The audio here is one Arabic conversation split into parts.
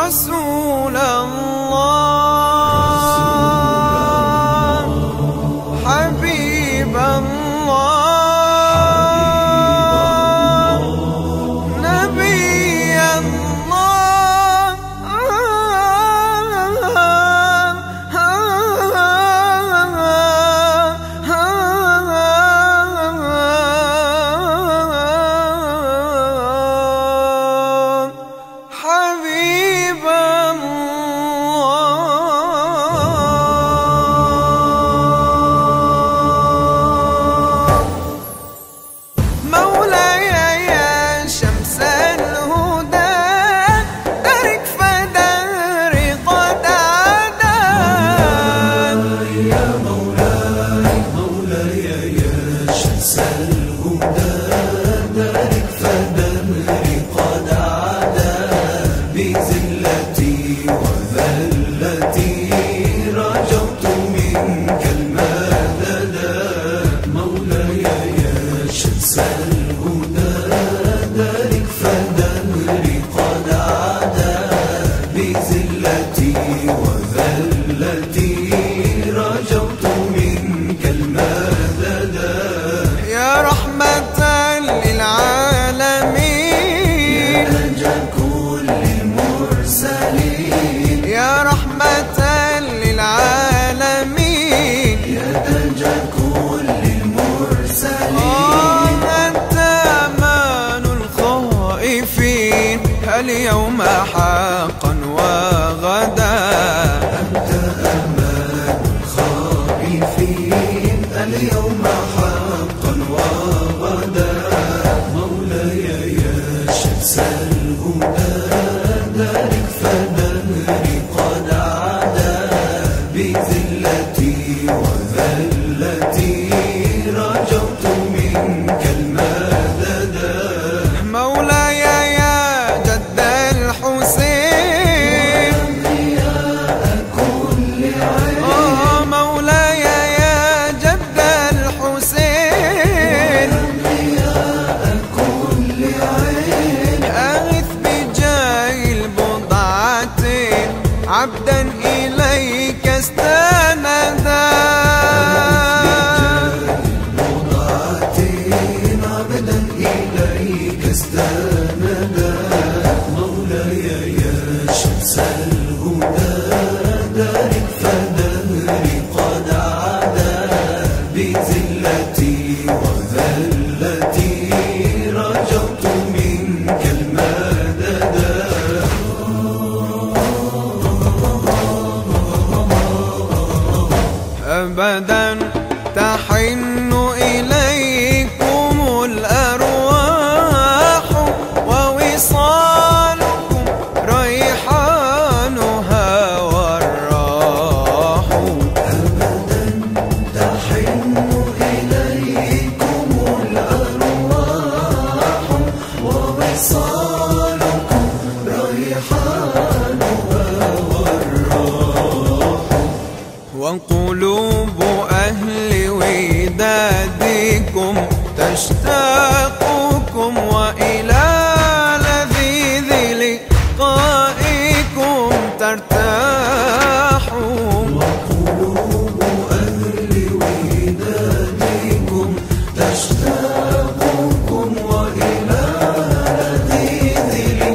رسول الله حبيب الله نبي الله حبيب الله مولاي يا شمس الهدى درك فدر قد عدا يا مولاي مولاي يا شمس الهدى درك فدر قد عدا بذلتي وذلتي رجوت منك المدد مولاي يا شمس الهدى دارك فدري قد عدا بذلتي وذلتي رجوت منك المدد يا رحمة للعالمين كل المرسلين يا رحمة للعالمين يا تاج كل المرسلين أنت أمان الخائفين اليوم حقا وغدا أنت أمان الخائفين اليوم حقا وغدا مولاي يا شمس الهدى دارك فدري قد عدا بذلتي وذلتي رجوت منك المدد مولاي يا جد الحسين كل عين مولاي يا جد الحسين كل عين أغث بجاه البضعتين عبدا إليك استندا وضعتين عبدا إليك استندا مولاي يا شمس الهدى دارك فدري قد عدا بذلتي وذلتي رجوت منك المدد أبدا تحن إليكم الأرواح ووصالكم ريحانها والراح تحن إليكم الأرواح ووصالكم ريحانها وقلوب أهل ودادكم تشتاقكم وإلى لذيذ لقائكم ترتاح وقلوب أهل ودادكم تشتاقكم وإلى لذيذ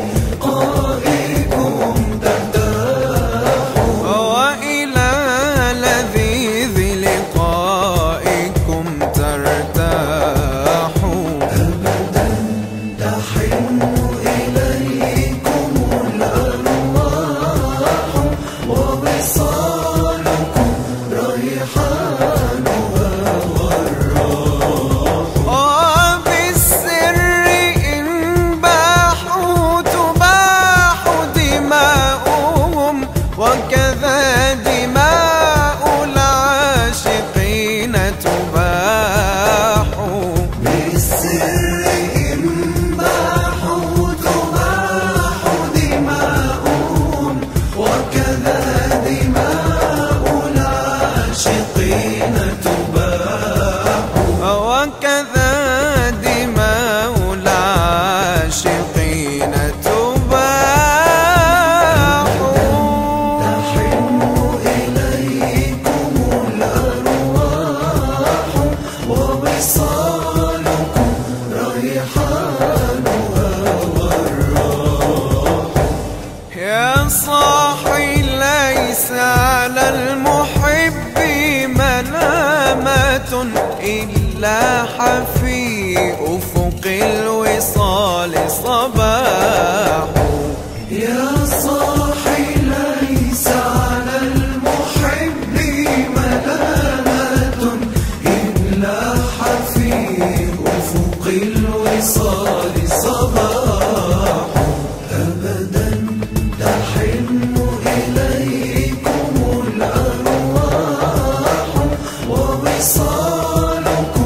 لقائكم ترتاح وإلى لذيذ لقائكم ترتاح أبدا تحن إليكم الأرواح ووصالكم ريحانها وبالسر إن باحوا تباح دماؤهم وكذا دماء العاشقين تباح بالسر إن باحوا تباح دماؤهم وكذا دماء العاشقين تباح وكذا دماء العاشقين تباح لاح في أفق الوصال صباح. يا صاحي ليس على المحب ملامة إن لاح في أفق الوصال صباح. أبدا تحن إليكم الأرواح ووصالكم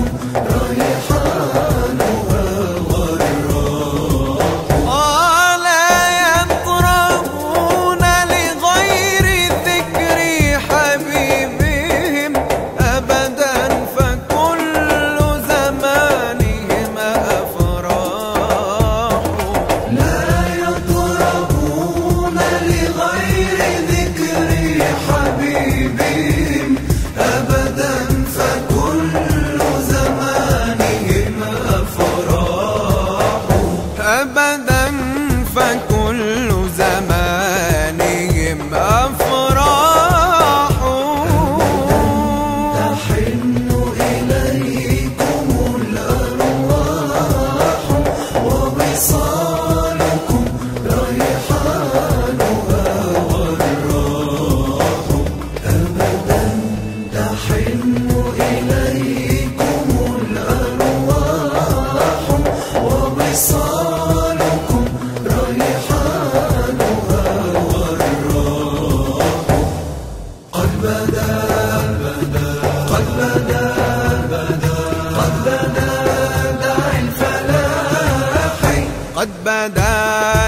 ريحانها والراح. ولا يطربون لغير ذكر حبيبهم أبدا فكل زمانهم أفراح. لا يطربون لغير ذكر حبيبهم أبدا فكل زمانهم أفراح. أبدا فكل زمانهم أفراح. تحن إليكم الأرواح ووصالكم ريحانها والراح. أبدا تحن إليكم الأرواح ووصالكم ريحانها والراح. قد بدا قد بدا قد بدا داعي الفلاح. قد بدا